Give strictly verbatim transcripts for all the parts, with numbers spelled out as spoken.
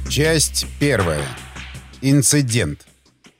Часть первая. Инцидент.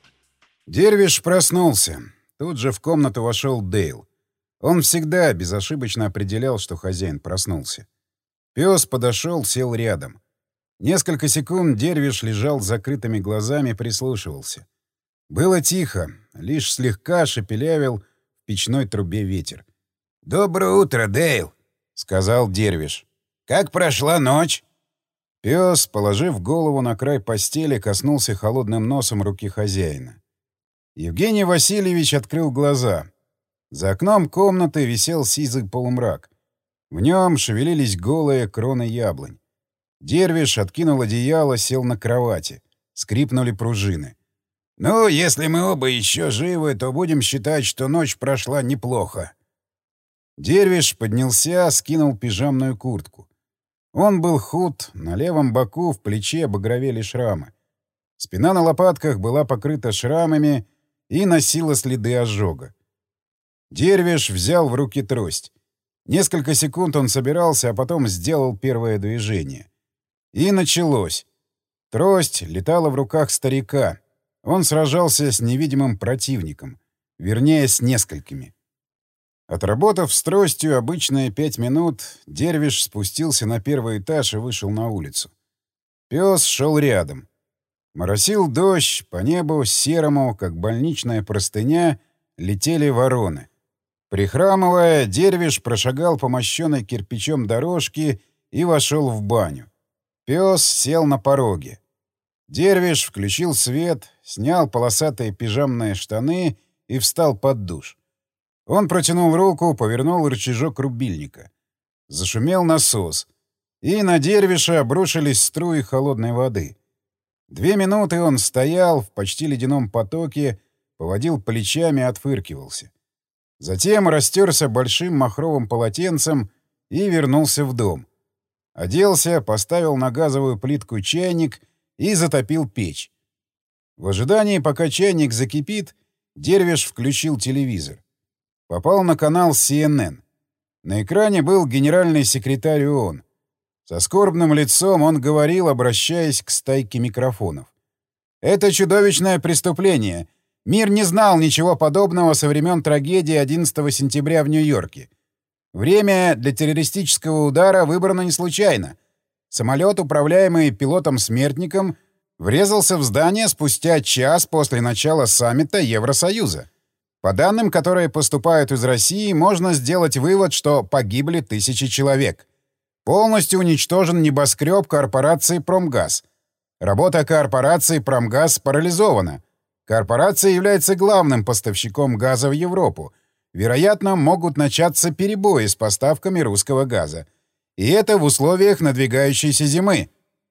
Дервиш проснулся. Тут же в комнату вошел Дейл. Он всегда безошибочно определял, что хозяин проснулся. Пес подошел, сел рядом. Несколько секунд Дервиш лежал с закрытыми глазами, прислушивался. Было тихо, лишь слегка шепелявил в печной трубе ветер. «Доброе утро, Дейл», — сказал Дервиш. «Как прошла ночь?» Пес, положив голову на край постели, коснулся холодным носом руки хозяина. Евгений Васильевич открыл глаза. За окном комнаты висел сизый полумрак. В нем шевелились голые кроны яблонь. Дервиш откинул одеяло, сел на кровати. Скрипнули пружины. «Ну, если мы оба еще живы, то будем считать, что ночь прошла неплохо». Дервиш поднялся, скинул пижамную куртку. Он был худ, на левом боку в плече багровели шрамы. Спина на лопатках была покрыта шрамами и носила следы ожога. Дервиш взял в руки трость. Несколько секунд он собирался, а потом сделал первое движение. И началось. Трость летала в руках старика. Он сражался с невидимым противником. Вернее, с несколькими. Отработав с тростью обычные пять минут, Дервиш спустился на первый этаж и вышел на улицу. Пес шел рядом. Моросил дождь, по небу серому, как больничная простыня, летели вороны. Прихрамывая, Дервиш прошагал по мощенной кирпичом дорожке и вошел в баню. Пес сел на пороге. Дервиш включил свет, снял полосатые пижамные штаны и встал под душ. Он протянул руку, повернул рычажок рубильника. Зашумел насос. И на Дервиша обрушились струи холодной воды. Две минуты он стоял в почти ледяном потоке, поводил плечами, отфыркивался. Затем растерся большим махровым полотенцем и вернулся в дом. Оделся, поставил на газовую плитку чайник и затопил печь. В ожидании, пока чайник закипит, Дервиш включил телевизор. Попал на канал Си Эн Эн. На экране был генеральный секретарь ООН. Со скорбным лицом он говорил, обращаясь к стайке микрофонов. «Это чудовищное преступление. Мир не знал ничего подобного со времен трагедии одиннадцатого сентября в Нью-Йорке. Время для террористического удара выбрано не случайно. Самолет, управляемый пилотом-смертником, врезался в здание спустя час после начала саммита Евросоюза. По данным, которые поступают из России, можно сделать вывод, что погибли тысячи человек. Полностью уничтожен небоскреб корпорации «Промгаз». Работа корпорации «Промгаз» парализована. Корпорация является главным поставщиком газа в Европу. Вероятно, могут начаться перебои с поставками русского газа. И это в условиях надвигающейся зимы.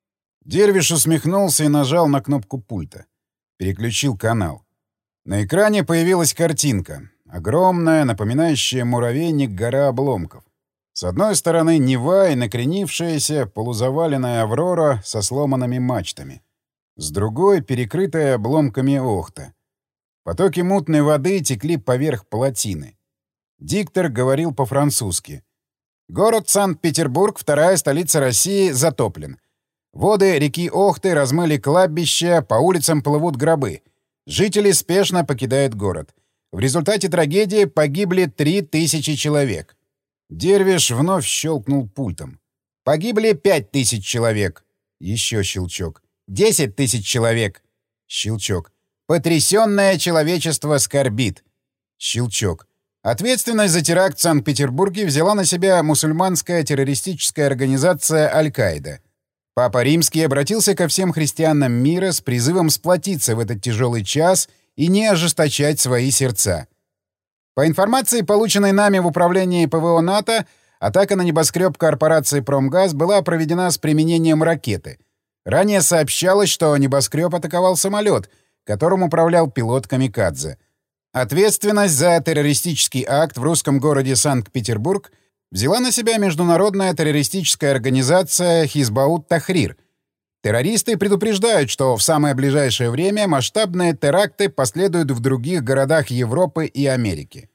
Дервиш усмехнулся и нажал на кнопку пульта. Переключил канал. На экране появилась картинка. Огромная, напоминающая муравейник гора обломков. С одной стороны Нева и накренившаяся, полузаваленная Аврора со сломанными мачтами. С другой — перекрытая обломками Охта. Потоки мутной воды текли поверх плотины. Диктор говорил по-французски. «Город Санкт-Петербург, вторая столица России, затоплен. Воды реки Охты размыли кладбища, по улицам плывут гробы. Жители спешно покидают город. В результате трагедии погибли три тысячи человек». Дервиш вновь щелкнул пультом. «Погибли пять тысяч человек». Еще щелчок. «Десять тысяч человек». Щелчок. «Потрясенное человечество скорбит». Щелчок. Ответственность за теракт в Санкт-Петербурге взяла на себя мусульманская террористическая организация «Аль-Каида». Папа Римский обратился ко всем христианам мира с призывом сплотиться в этот тяжелый час и не ожесточать свои сердца. По информации, полученной нами в управлении ПВО НАТО, атака на небоскреб корпорации «Промгаз» была проведена с применением ракеты. Ранее сообщалось, что небоскреб атаковал самолет, которым управлял пилот «Камикадзе». Ответственность за террористический акт в русском городе Санкт-Петербург взяла на себя международная террористическая организация «Хизбаут-Тахрир». Террористы предупреждают, что в самое ближайшее время масштабные теракты последуют в других городах Европы и Америки.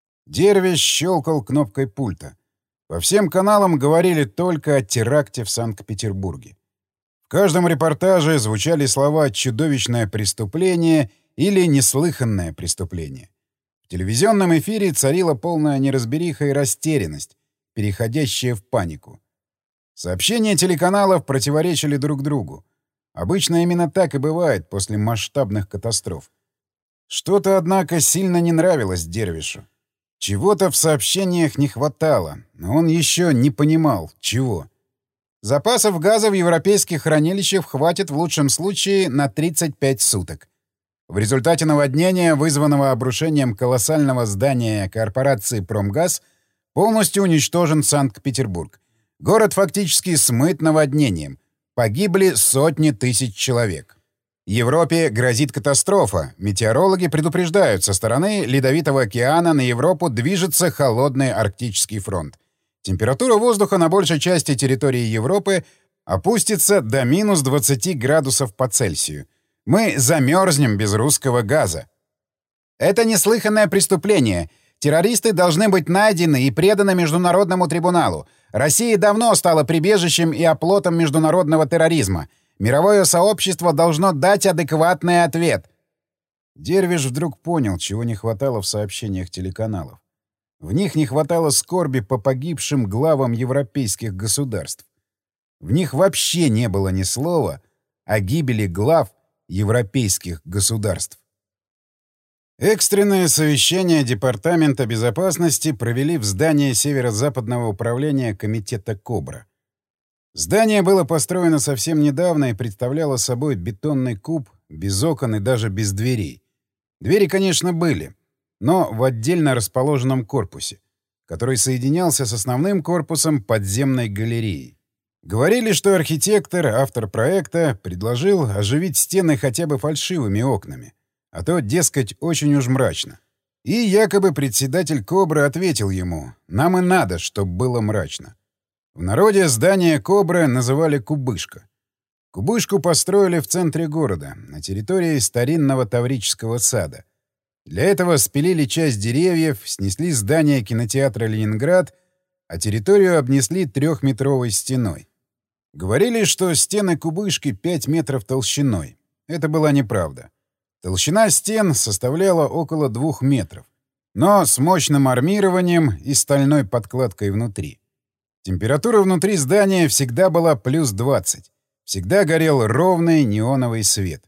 Дервиш щелкал кнопкой пульта. По всем каналам говорили только о теракте в Санкт-Петербурге. каждом репортаже звучали слова «чудовищное преступление» или «неслыханное преступление». В телевизионном эфире царила полная неразбериха и растерянность, переходящая в панику. Сообщения телеканалов противоречили друг другу. Обычно именно так и бывает после масштабных катастроф. Что-то, однако, сильно не нравилось Дервишу. Чего-то в сообщениях не хватало, но он еще не понимал, чего. Запасов газа в европейских хранилищах хватит в лучшем случае на тридцать пять суток. В результате наводнения, вызванного обрушением колоссального здания корпорации «Промгаз», полностью уничтожен Санкт-Петербург. Город фактически смыт наводнением. Погибли сотни тысяч человек. Европе грозит катастрофа. Метеорологи предупреждают, со стороны Ледовитого океана на Европу движется холодный арктический фронт. Температура воздуха на большей части территории Европы опустится до минус двадцати градусов по Цельсию. Мы замерзнем без русского газа. Это неслыханное преступление. Террористы должны быть найдены и преданы Международному трибуналу. Россия давно стала прибежищем и оплотом международного терроризма. Мировое сообщество должно дать адекватный ответ. Дервиш вдруг понял, чего не хватало в сообщениях телеканалов. В них не хватало скорби по погибшим главам европейских государств. В них вообще не было ни слова о гибели глав европейских государств. Экстренное совещание Департамента безопасности провели в здании Северо-Западного управления комитета «Кобра». Здание было построено совсем недавно и представляло собой бетонный куб, без окон и даже без дверей. Двери, конечно, были, но в отдельно расположенном корпусе, который соединялся с основным корпусом подземной галереей. Говорили, что архитектор, автор проекта, предложил оживить стены хотя бы фальшивыми окнами, а то, дескать, очень уж мрачно. И якобы председатель «Кобры» ответил ему: «Нам и надо, чтобы было мрачно». В народе здание «Кобры» называли «Кубышка». Кубышку построили в центре города, на территории старинного Таврического сада. Для этого спилили часть деревьев, снесли здание кинотеатра «Ленинград», а территорию обнесли трехметровой стеной. Говорили, что стены кубышки пять метров толщиной. Это была неправда. Толщина стен составляла около двух метров, но с мощным армированием и стальной подкладкой внутри. Температура внутри здания всегда была плюс двадцать. Всегда горел ровный неоновый свет.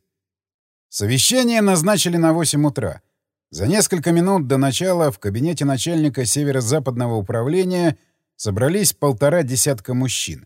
Совещание назначили на восемь утра. За несколько минут до начала в кабинете начальника Северо-Западного управления собрались полтора десятка мужчин.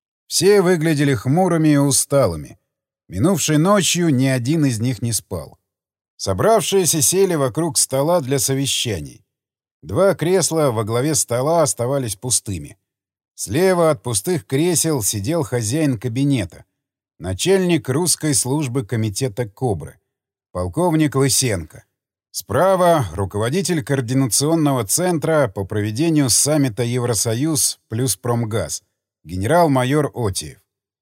Все выглядели хмурыми и усталыми. Минувшей ночью ни один из них не спал. Собравшиеся сели вокруг стола для совещаний. Два кресла во главе стола оставались пустыми. Слева от пустых кресел сидел хозяин кабинета, начальник русской службы комитета «Кобры», полковник Лысенко. Справа — руководитель координационного центра по проведению саммита Евросоюз плюс Промгаз, генерал-майор Отиев.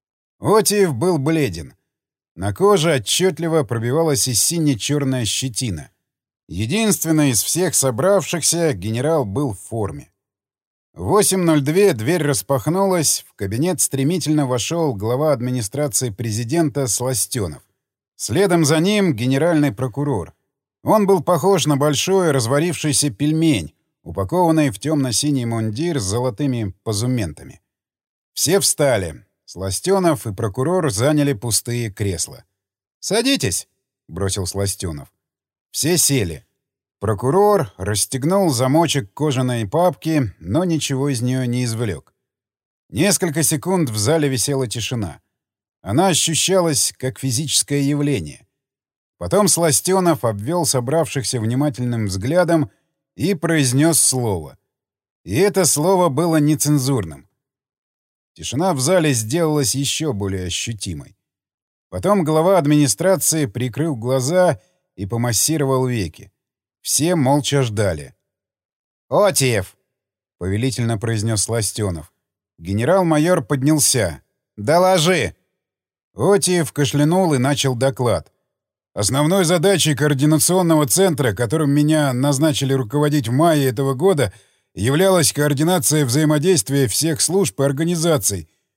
Отиев был бледен. На коже отчетливо пробивалась и сине-черная щетина. Единственный из всех собравшихся генерал был в форме. В восемь ноль два дверь распахнулась, в кабинет стремительно вошел глава администрации президента Сластенов. Следом за ним генеральный прокурор. Он был похож на большой разварившийся пельмень, упакованный в темно-синий мундир с золотыми позументами. Все встали. Сластенов и прокурор заняли пустые кресла. «Садитесь», — бросил Сластенов. Все сели. Прокурор расстегнул замочек кожаной папки, но ничего из нее не извлек. Несколько секунд в зале висела тишина. Она ощущалась как физическое явление. Потом Сластенов обвел собравшихся внимательным взглядом и произнес слово. И это слово было нецензурным. Тишина в зале сделалась еще более ощутимой. Потом глава администрации прикрыл глаза и помассировал веки. Все молча ждали. «Отиев!» — повелительно произнес Сластенов. Генерал-майор поднялся. «Доложи!» Отиев кашлянул и начал доклад. «Основной задачей координационного центра, которым меня назначили руководить в мае этого года, являлась координация взаимодействия всех служб и организаций,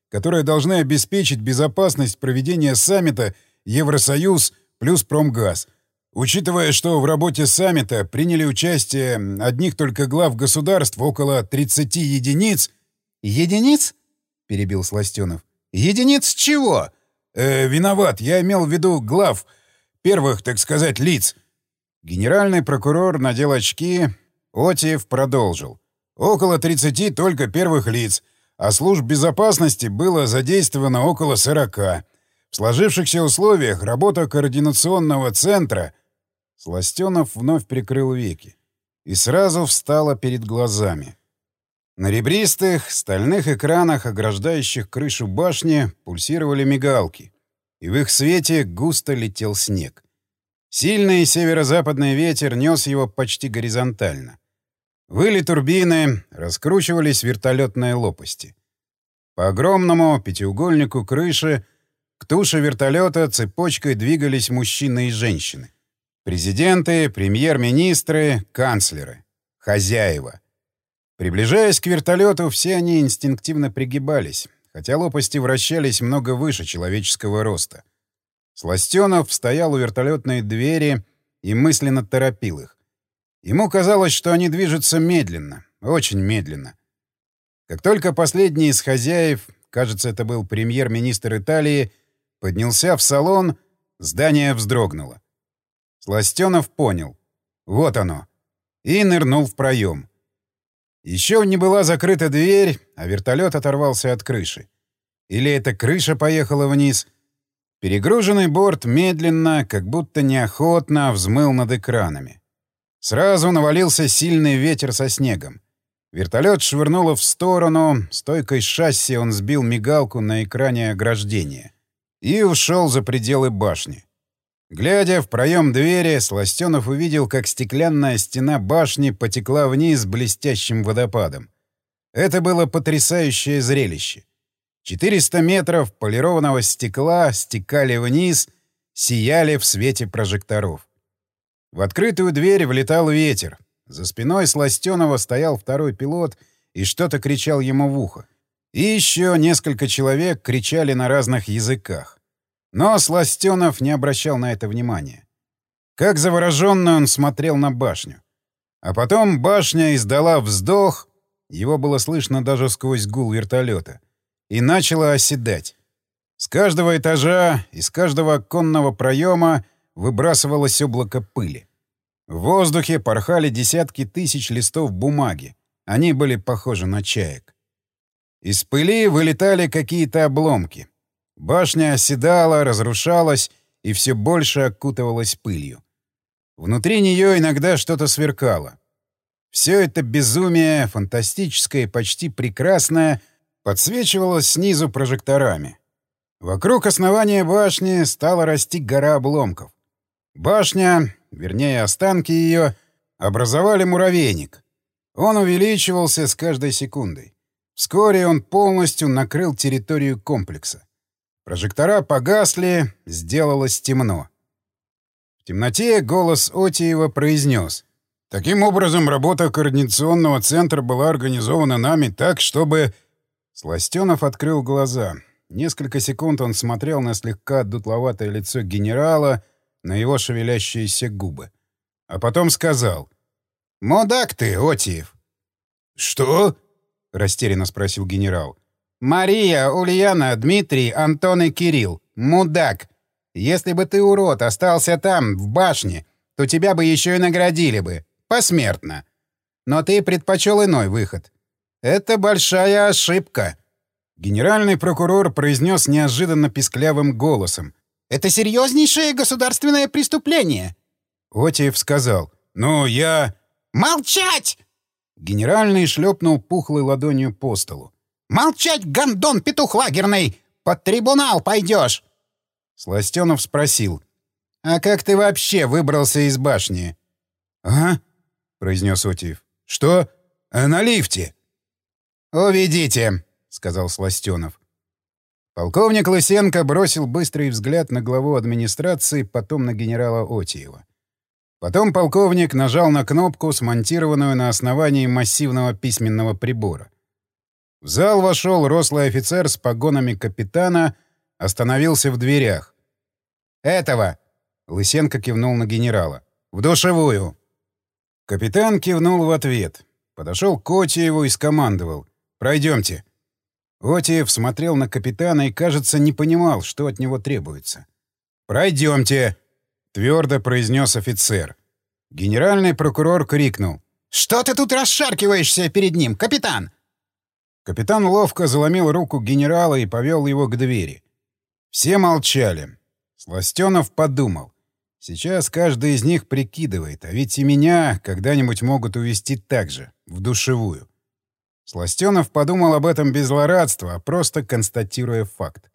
которые должны обеспечить безопасность проведения саммита Евросоюз плюс Промгаз. Учитывая, что в работе саммита приняли участие одних только глав государств около тридцати единиц... — Единиц? — перебил Сластёнов. — Единиц чего? Э, виноват, я имел в виду глав, первых, так сказать, лиц. Генеральный прокурор надел очки. Отиев продолжил. Около тридцати только первых лиц, а служб безопасности было задействовано около сорока. В сложившихся условиях работа координационного центра... Сластёнов вновь прикрыл веки. И сразу встала перед глазами. На ребристых, стальных экранах, ограждающих крышу башни, пульсировали мигалки. И в их свете густо летел снег. Сильный северо-западный ветер нес его почти горизонтально. Выли турбины, раскручивались вертолетные лопасти. По огромному пятиугольнику крыши к туше вертолета цепочкой двигались мужчины и женщины. Президенты, премьер-министры, канцлеры, хозяева. Приближаясь к вертолету, все они инстинктивно пригибались, хотя лопасти вращались много выше человеческого роста. Сластёнов стоял у вертолетной двери и мысленно торопил их. Ему казалось, что они движутся медленно, очень медленно. Как только последний из хозяев, кажется, это был премьер-министр Италии, поднялся в салон, здание вздрогнуло. Сластёнов понял. Вот оно. И нырнул в проем. Еще не была закрыта дверь, а вертолет оторвался от крыши. Или эта крыша поехала вниз. Перегруженный борт медленно, как будто неохотно, взмыл над экранами. Сразу навалился сильный ветер со снегом. Вертолет швырнуло в сторону, стойкой шасси он сбил мигалку на экране ограждения и ушел за пределы башни. Глядя в проем двери, Сластёнов увидел, как стеклянная стена башни потекла вниз блестящим водопадом. Это было потрясающее зрелище. четыреста метров полированного стекла стекали вниз, сияли в свете прожекторов. В открытую дверь влетал ветер. За спиной Сластёнова стоял второй пилот и что-то кричал ему в ухо. И еще несколько человек кричали на разных языках. Но Сластёнов не обращал на это внимания. Как заворожённый он смотрел на башню. А потом башня издала вздох, его было слышно даже сквозь гул вертолета, и начала оседать. С каждого этажа, из каждого оконного проема выбрасывалось облако пыли. В воздухе порхали десятки тысяч листов бумаги. Они были похожи на чаек. Из пыли вылетали какие-то обломки. Башня оседала, разрушалась и все больше окутывалась пылью. Внутри нее иногда что-то сверкало. Все это безумие, фантастическое и почти прекрасное, подсвечивалось снизу прожекторами. Вокруг основания башни стала расти гора обломков. Башня, вернее останки ее, образовали муравейник. Он увеличивался с каждой секундой. Вскоре он полностью накрыл территорию комплекса. Прожектора погасли, сделалось темно. В темноте голос Отиева произнес: «Таким образом, работа координационного центра была организована нами так, чтобы...» Сластёнов открыл глаза. Несколько секунд он смотрел на слегка дутловатое лицо генерала, на его шевелящиеся губы. А потом сказал: «Мудак ты, Отиев!» «Что?» — растерянно спросил генерал. «Мария, Ульяна, Дмитрий, Антон и Кирилл. Мудак! Если бы ты, урод, остался там, в башне, то тебя бы еще и наградили бы. Посмертно. Но ты предпочел иной выход. Это большая ошибка». Генеральный прокурор произнес неожиданно писклявым голосом: «Это серьезнейшее государственное преступление!» Отиев сказал: «Ну, я...» «Молчать!» Генеральный шлепнул пухлой ладонью по столу. «Молчать, гондон петух лагерный! Под трибунал пойдешь!» Сластёнов спросил: «А как ты вообще выбрался из башни?» «А?» — произнес Отиев. «Что? А на лифте?» «Уведите», — сказал Сластёнов. Полковник Лысенко бросил быстрый взгляд на главу администрации, потом на генерала Отиева. Потом полковник нажал на кнопку, смонтированную на основании массивного письменного прибора. В зал вошел рослый офицер с погонами капитана, остановился в дверях. «Этого!» — Лысенко кивнул на генерала. «В душевую!» Капитан кивнул в ответ. Подошел к Отиеву и скомандовал. «Пройдемте». Отиев смотрел на капитана и, кажется, не понимал, что от него требуется. «Пройдемте!» — твердо произнес офицер. Генеральный прокурор крикнул. «Что ты тут расшаркиваешься перед ним, капитан?» Капитан ловко заломил руку генерала и повел его к двери. Все молчали. Сластенов подумал. Сейчас каждый из них прикидывает, а ведь и меня когда-нибудь могут увезти так же, в душевую. Сластенов подумал об этом без злорадства, а просто констатируя факт.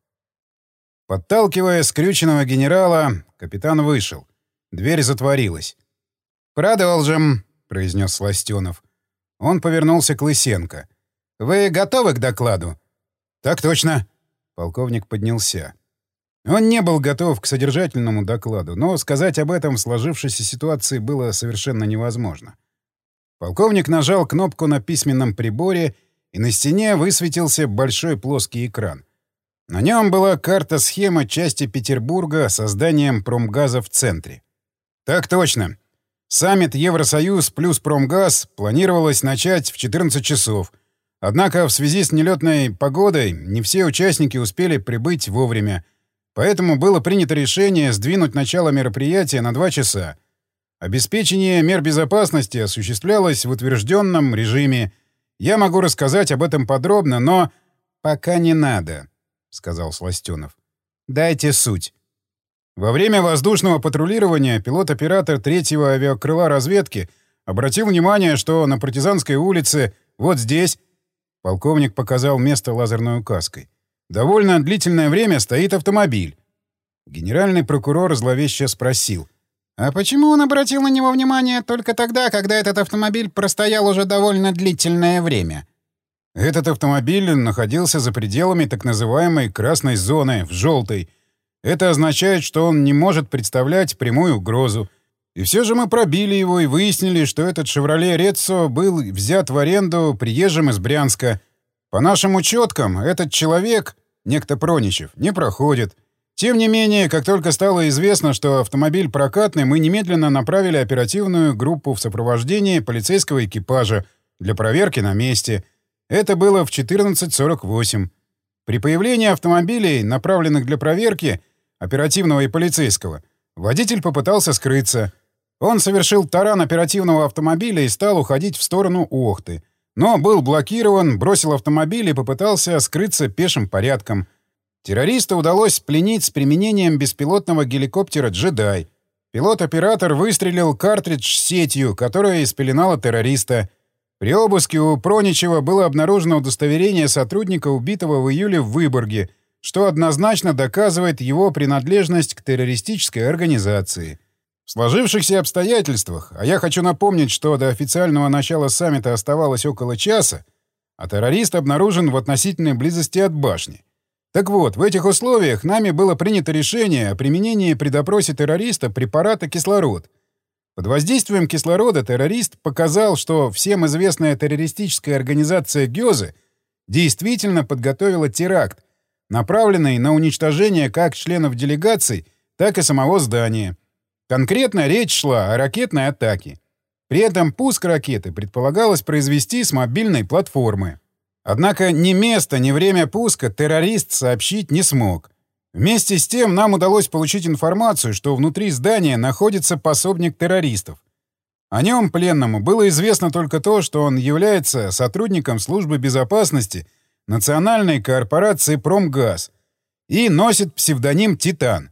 Подталкивая скрюченного генерала, капитан вышел. Дверь затворилась. «Продолжим», — произнес Сластенов. Он повернулся к Лысенко. «Вы готовы к докладу?» «Так точно». Полковник поднялся. Он не был готов к содержательному докладу, но сказать об этом в сложившейся ситуации было совершенно невозможно. Полковник нажал кнопку на письменном приборе, и на стене высветился большой плоский экран. На нем была карта-схема части Петербурга с созданием промгаза в центре. «Так точно. Саммит Евросоюз плюс Промгаз планировалось начать в четырнадцать часов. Однако в связи с нелетной погодой не все участники успели прибыть вовремя. Поэтому было принято решение сдвинуть начало мероприятия на два часа. Обеспечение мер безопасности осуществлялось в утвержденном режиме. Я могу рассказать об этом подробно, но... «Пока не надо», — сказал Сластенов. «Дайте суть». Во время воздушного патрулирования пилот-оператор третьего авиакрыла разведки обратил внимание, что на Партизанской улице, вот здесь, полковник показал место лазерной указкой, довольно длительное время стоит автомобиль. Генеральный прокурор зловеще спросил. «А почему он обратил на него внимание только тогда, когда этот автомобиль простоял уже довольно длительное время?» Этот автомобиль находился за пределами так называемой «красной зоны», в «желтой». Это означает, что он не может представлять прямую угрозу. И все же мы пробили его и выяснили, что этот «Шевроле Реццо» был взят в аренду приезжим из Брянска. По нашим учеткам, этот человек, некто Проничев, не проходит. Тем не менее, как только стало известно, что автомобиль прокатный, мы немедленно направили оперативную группу в сопровождении полицейского экипажа для проверки на месте. Это было в четырнадцать сорок восемь. При появлении автомобилей, направленных для проверки, оперативного и полицейского, водитель попытался скрыться. Он совершил таран оперативного автомобиля и стал уходить в сторону Охты. Но был блокирован, бросил автомобиль и попытался скрыться пешим порядком. Террориста удалось пленить с применением беспилотного геликоптера «Джедай». Пилот-оператор выстрелил картридж с сетью, которая испеленала террориста. При обыске у Проничева было обнаружено удостоверение сотрудника, убитого в июле в Выборге, что однозначно доказывает его принадлежность к террористической организации. В сложившихся обстоятельствах, а я хочу напомнить, что до официального начала саммита оставалось около часа, а террорист обнаружен в относительной близости от башни. Так вот, в этих условиях нами было принято решение о применении при допросе террориста препарата кислород. Под воздействием кислорода террорист показал, что всем известная террористическая организация ГЕЗы действительно подготовила теракт, направленный на уничтожение как членов делегаций, так и самого здания. Конкретно речь шла о ракетной атаке. При этом пуск ракеты предполагалось произвести с мобильной платформы. Однако ни место, ни время пуска террорист сообщить не смог. Вместе с тем нам удалось получить информацию, что внутри здания находится пособник террористов. О нем пленному было известно только то, что он является сотрудником службы безопасности Национальной корпорации «Промгаз» и носит псевдоним «Титан».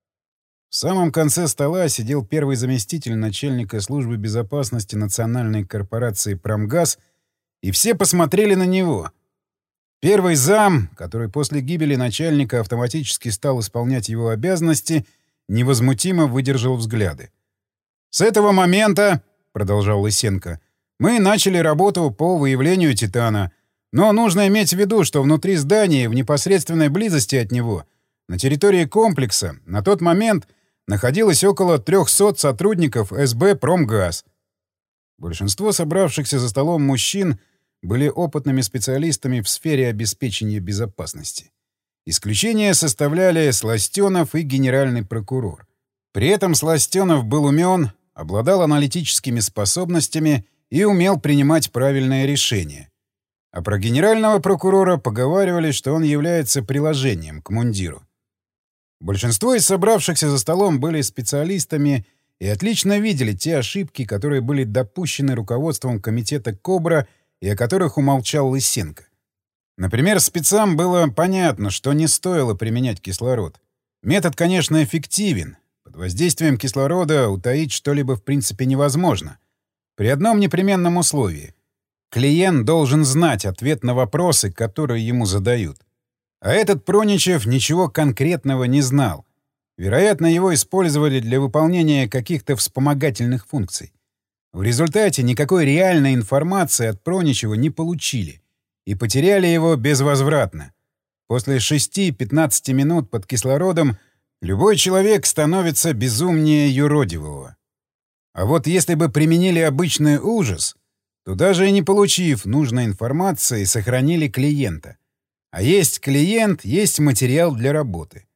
В самом конце стола сидел первый заместитель начальника службы безопасности Национальной корпорации «Промгаз», и все посмотрели на него. Первый зам, который после гибели начальника автоматически стал исполнять его обязанности, невозмутимо выдержал взгляды. «С этого момента, — продолжал Лысенко, — мы начали работу по выявлению «Титана». Но нужно иметь в виду, что внутри здания, в непосредственной близости от него, на территории комплекса, на тот момент находилось около трехсот сотрудников эс бэ «Промгаз». Большинство собравшихся за столом мужчин были опытными специалистами в сфере обеспечения безопасности. Исключение составляли Сластенов и генеральный прокурор. При этом Сластенов был умен, обладал аналитическими способностями и умел принимать правильные решения. А про генерального прокурора поговаривали, что он является приложением к мундиру. Большинство из собравшихся за столом были специалистами и отлично видели те ошибки, которые были допущены руководством комитета «Кобра» и о которых умолчал Лысенко. Например, спецам было понятно, что не стоило применять кислород. Метод, конечно, эффективен. Под воздействием кислорода утаить что-либо в принципе невозможно. При одном непременном условии. Клиент должен знать ответ на вопросы, которые ему задают. А этот Проничев ничего конкретного не знал. Вероятно, его использовали для выполнения каких-то вспомогательных функций. В результате никакой реальной информации от Проничева не получили и потеряли его безвозвратно. После шести-пятнадцати минут под кислородом любой человек становится безумнее юродивого. А вот если бы применили обычный ужас, то даже и не получив нужной информации, сохранили клиента. А есть клиент, есть материал для работы.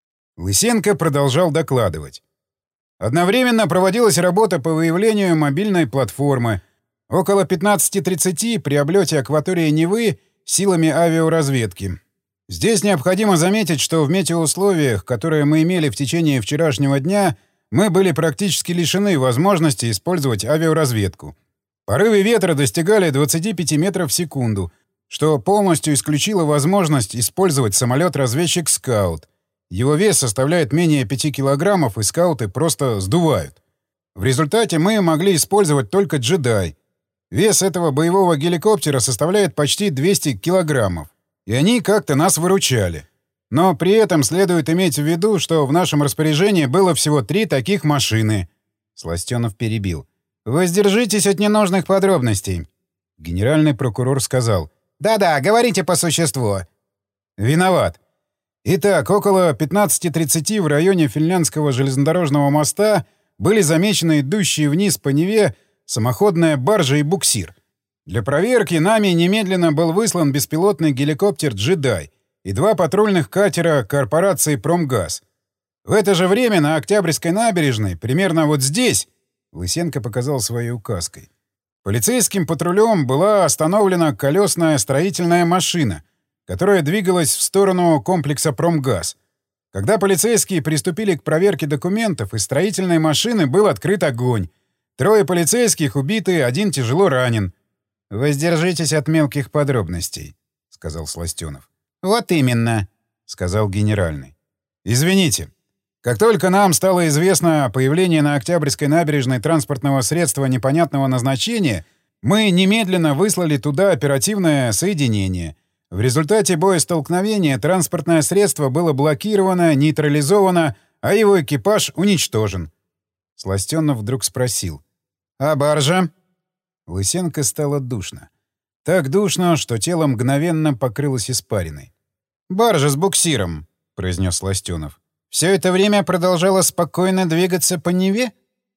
Лысенко продолжал докладывать. Одновременно проводилась работа по выявлению мобильной платформы. Около пятнадцати тридцати при облете акватории Невы силами авиаразведки. Здесь необходимо заметить, что в метеоусловиях, которые мы имели в течение вчерашнего дня, мы были практически лишены возможности использовать авиаразведку. Порывы ветра достигали двадцати пяти метров в секунду, что полностью исключило возможность использовать самолет-разведчик «Скаут». Его вес составляет менее пяти килограммов, и скауты просто сдувают. В результате мы могли использовать только «Джедай». Вес этого боевого геликоптера составляет почти двести килограммов, и они как-то нас выручали. Но при этом следует иметь в виду, что в нашем распоряжении было всего три таких машины. Сластенов перебил. «Воздержитесь от ненужных подробностей». Генеральный прокурор сказал. «Да-да, говорите по существу». «Виноват. Итак, около пятнадцати тридцати в районе Финляндского железнодорожного моста были замечены идущие вниз по Неве самоходная баржа и буксир. Для проверки нами немедленно был выслан беспилотный геликоптер «Джедай» и два патрульных катера корпорации «Промгаз». В это же время на Октябрьской набережной, примерно вот здесь, Лысенко показал своей указкой, полицейским патрулем была остановлена колесная строительная машина, которая двигалась в сторону комплекса «Промгаз». Когда полицейские приступили к проверке документов, из строительной машины был открыт огонь. Трое полицейских убиты, один тяжело ранен. «Воздержитесь от мелких подробностей», — сказал Сластенов. «Вот именно», — сказал генеральный. «Извините. Как только нам стало известно о появлении на Октябрьской набережной транспортного средства непонятного назначения, мы немедленно выслали туда оперативное соединение. В результате боестолкновения транспортное средство было блокировано, нейтрализовано, а его экипаж уничтожен». Сластенов вдруг спросил. «А баржа?» Лысенко стало душно. Так душно, что тело мгновенно покрылось испариной. «Баржа с буксиром», — произнес Сластенов. «Все это время продолжала спокойно двигаться по Неве?»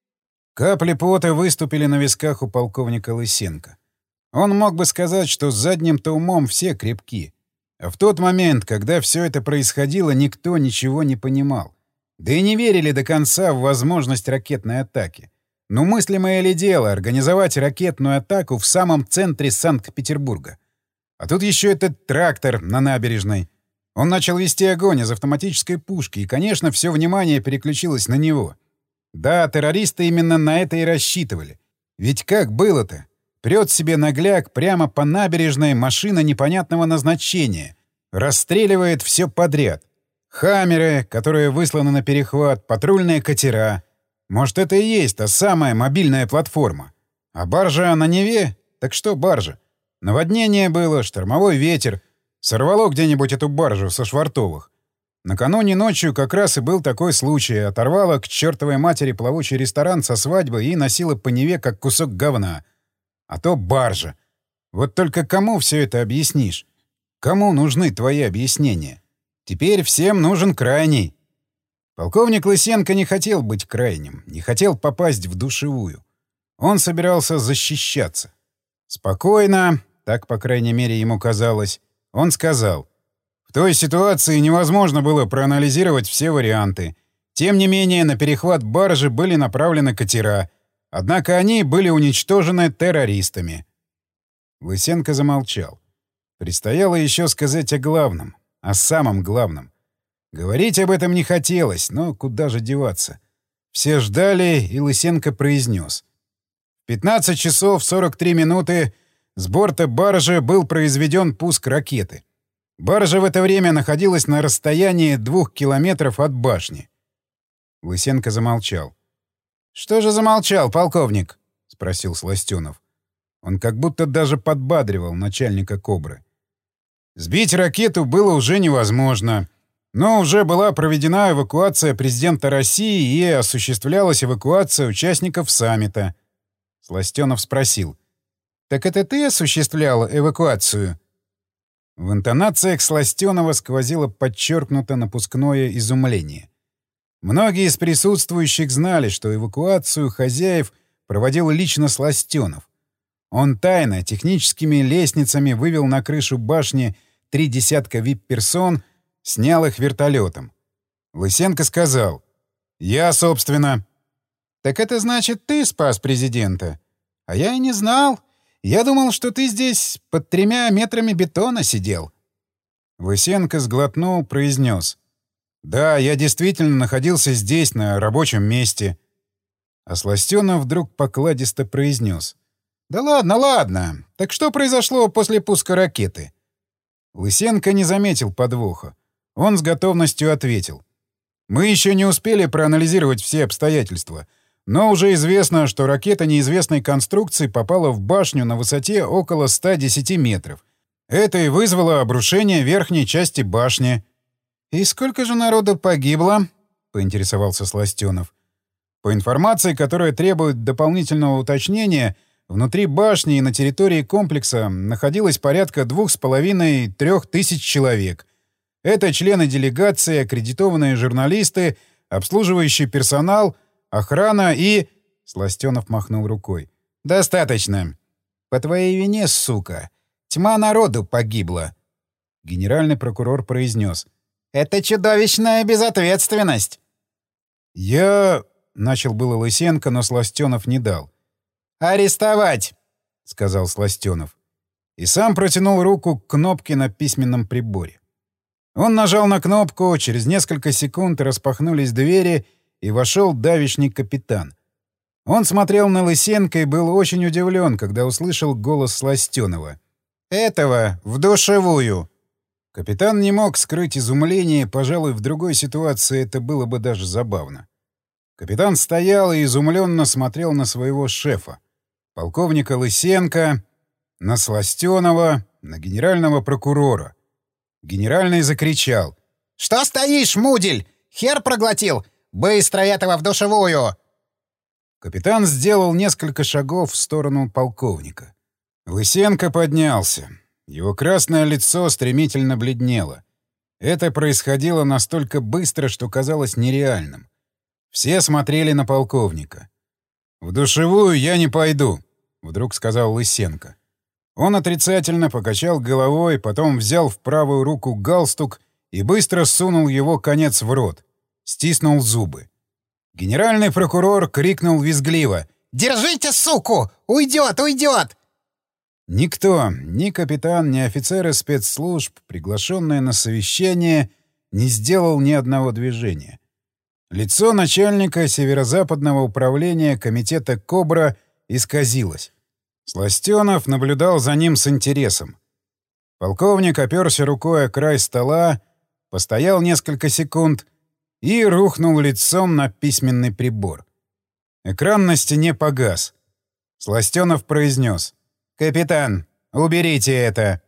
Капли пота выступили на висках у полковника Лысенко. Он мог бы сказать, что с задним-то умом все крепки. А в тот момент, когда все это происходило, никто ничего не понимал. Да и не верили до конца в возможность ракетной атаки. Ну мыслимое ли дело организовать ракетную атаку в самом центре Санкт-Петербурга? А тут еще этот трактор на набережной. Он начал вести огонь из автоматической пушки, и, конечно, все внимание переключилось на него. Да, террористы именно на это и рассчитывали. Ведь как было-то? Прет себе нагляк прямо по набережной машина непонятного назначения. Расстреливает все подряд. Хаммеры, которые высланы на перехват, патрульные катера. Может, это и есть та самая мобильная платформа. А баржа на Неве? Так что баржа? Наводнение было, штормовой ветер. Сорвало где-нибудь эту баржу со швартовых. Накануне ночью как раз и был такой случай. Оторвало к чертовой матери плавучий ресторан со свадьбы и носило по Неве, как кусок говна. А то баржа. Вот только кому все это объяснишь? Кому нужны твои объяснения? Теперь всем нужен крайний. Полковник Лысенко не хотел быть крайним, не хотел попасть в душевую. Он собирался защищаться. Спокойно, так, по крайней мере, ему казалось, он сказал: «В той ситуации невозможно было проанализировать все варианты. Тем не менее, на перехват баржи были направлены катера, однако они были уничтожены террористами». Лысенко замолчал. Предстояло еще сказать о главном, о самом главном. Говорить об этом не хотелось, но куда же деваться? Все ждали, и Лысенко произнес: «В пятнадцать часов сорок три минуты с борта баржи был произведен пуск ракеты. Баржа в это время находилась на расстоянии двух километров от башни». Лысенко замолчал. «Что же замолчал, полковник?» — спросил Сластёнов. Он как будто даже подбадривал начальника «Кобры». «Сбить ракету было уже невозможно, но уже была проведена эвакуация президента России и осуществлялась эвакуация участников саммита». Сластёнов спросил: «Так это ты осуществлял эвакуацию?» В интонациях Сластёнова сквозило подчеркнуто напускное изумление. Многие из присутствующих знали, что эвакуацию хозяев проводил лично Сластёнов. Он тайно, техническими лестницами вывел на крышу башни три десятка вип-персон, снял их вертолетом. Лысенко сказал: «Я, собственно». «Так это значит, ты спас президента? А я и не знал. Я думал, что ты здесь под тремя метрами бетона сидел». Лысенко сглотнул, произнес: «Да, я действительно находился здесь, на рабочем месте». А Сластёнов вдруг покладисто произнес: «Да ладно, ладно. Так что произошло после пуска ракеты?» Лысенко не заметил подвоха. Он с готовностью ответил: «Мы еще не успели проанализировать все обстоятельства, но уже известно, что ракета неизвестной конструкции попала в башню на высоте около ста десяти метров. Это и вызвало обрушение верхней части башни». «И сколько же народу погибло?» — поинтересовался Сластёнов. «По информации, которая требует дополнительного уточнения, внутри башни и на территории комплекса находилось порядка двух с половиной трех тысяч человек. Это члены делегации, аккредитованные журналисты, обслуживающий персонал, охрана и...» Сластёнов махнул рукой. «Достаточно. По твоей вине, сука, тьма народу погибла». Генеральный прокурор произнес: «Это чудовищная безответственность!» «Я...» — начал было Лысенко, но Сластёнов не дал. «Арестовать!» — сказал Сластёнов. И сам протянул руку к кнопке на письменном приборе. Он нажал на кнопку, через несколько секунд распахнулись двери, и вошел давишний капитан. Он смотрел на Лысенко и был очень удивлен, когда услышал голос Сластёнова. «Этого в душевую!» Капитан не мог скрыть изумление, пожалуй, в другой ситуации это было бы даже забавно. Капитан стоял и изумленно смотрел на своего шефа, полковника Лысенко, на Сластёнова, на генерального прокурора. Генеральный закричал: «Что стоишь, мудель? Хер проглотил? Быстро этого в душевую!» Капитан сделал несколько шагов в сторону полковника. Лысенко поднялся. Его красное лицо стремительно бледнело. Это происходило настолько быстро, что казалось нереальным. Все смотрели на полковника. «В душевую я не пойду», — вдруг сказал Лысенко. Он отрицательно покачал головой, потом взял в правую руку галстук и быстро сунул его конец в рот. Стиснул зубы. Генеральный прокурор крикнул визгливо: «Держите, суку! Уйдет, уйдет!» Никто, ни капитан, ни офицеры спецслужб, приглашенные на совещание, не сделал ни одного движения. Лицо начальника северо-западного управления комитета «Кобра» исказилось. Сластёнов наблюдал за ним с интересом. Полковник оперся рукой о край стола, постоял несколько секунд и рухнул лицом на письменный прибор. Экран на стене погас. Сластёнов произнес: «Капитан, уберите это!»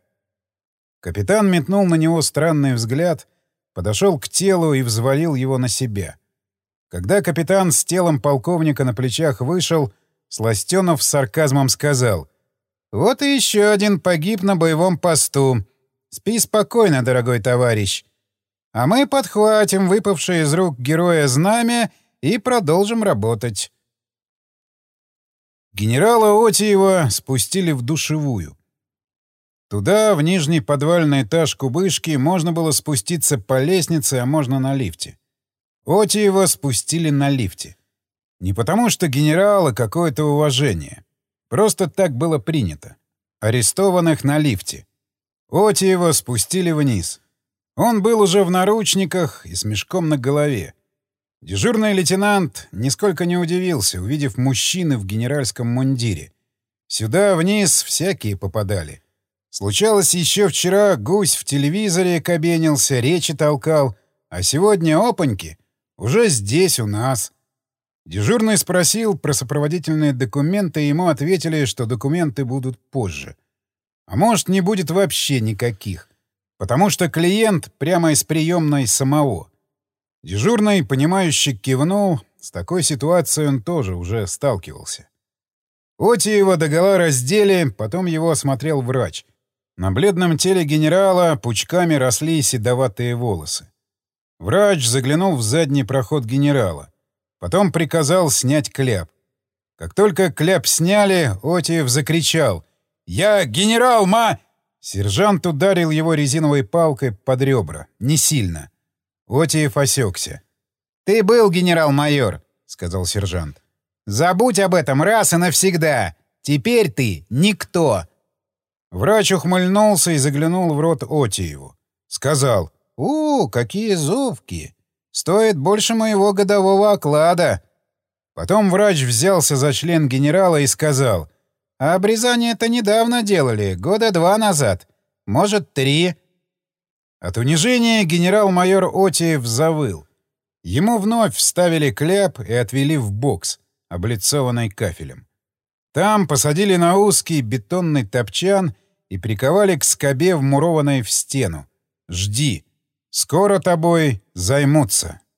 Капитан метнул на него странный взгляд, подошел к телу и взвалил его на себя. Когда капитан с телом полковника на плечах вышел, Сластёнов с сарказмом сказал: «Вот и еще один погиб на боевом посту. Спи спокойно, дорогой товарищ. А мы подхватим выпавшее из рук героя знамя и продолжим работать». Генерала Отиева спустили в душевую. Туда, в нижний подвальный этаж кубышки, можно было спуститься по лестнице, а можно на лифте. Отиева спустили на лифте. Не потому что генерала какое-то уважение. Просто так было принято. Арестованных на лифте. Отиева спустили вниз. Он был уже в наручниках и с мешком на голове. Дежурный лейтенант нисколько не удивился, увидев мужчины в генеральском мундире. Сюда вниз всякие попадали. Случалось, еще вчера гусь в телевизоре кабенился, речи толкал, а сегодня опаньки уже здесь у нас. Дежурный спросил про сопроводительные документы, и ему ответили, что документы будут позже. А может, не будет вообще никаких, потому что клиент прямо из приемной самого. Дежурный, понимающе кивнул, с такой ситуацией он тоже уже сталкивался. Отиева догола раздели, потом его осмотрел врач. На бледном теле генерала пучками росли седоватые волосы. Врач заглянул в задний проход генерала. Потом приказал снять кляп. Как только кляп сняли, Отиев закричал: «Я генерал, ма!» Сержант ударил его резиновой палкой под ребра. Не сильно. Отиев осекся. «Ты был генерал-майор», — сказал сержант. «Забудь об этом раз и навсегда. Теперь ты никто». Врач ухмыльнулся и заглянул в рот Отиеву. Сказал: «У, какие зубки! Стоит больше моего годового оклада». Потом врач взялся за член генерала и сказал: «А обрезание-то недавно делали, года два назад. Может, три». От унижения генерал-майор Отиев завыл. Ему вновь вставили кляп и отвели в бокс, облицованный кафелем. Там посадили на узкий бетонный топчан и приковали к скобе, вмурованной в стену. «Жди. Скоро тобой займутся».